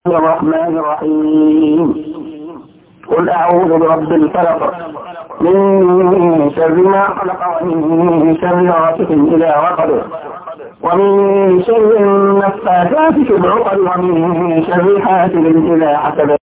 الرحمن الرحيم. قل أعوذ برب الفلق من شر ما خلق ومن شر غاسق إذا وقب ومن شر النفاثات في العقد ومن شر حاسد إذا حسد.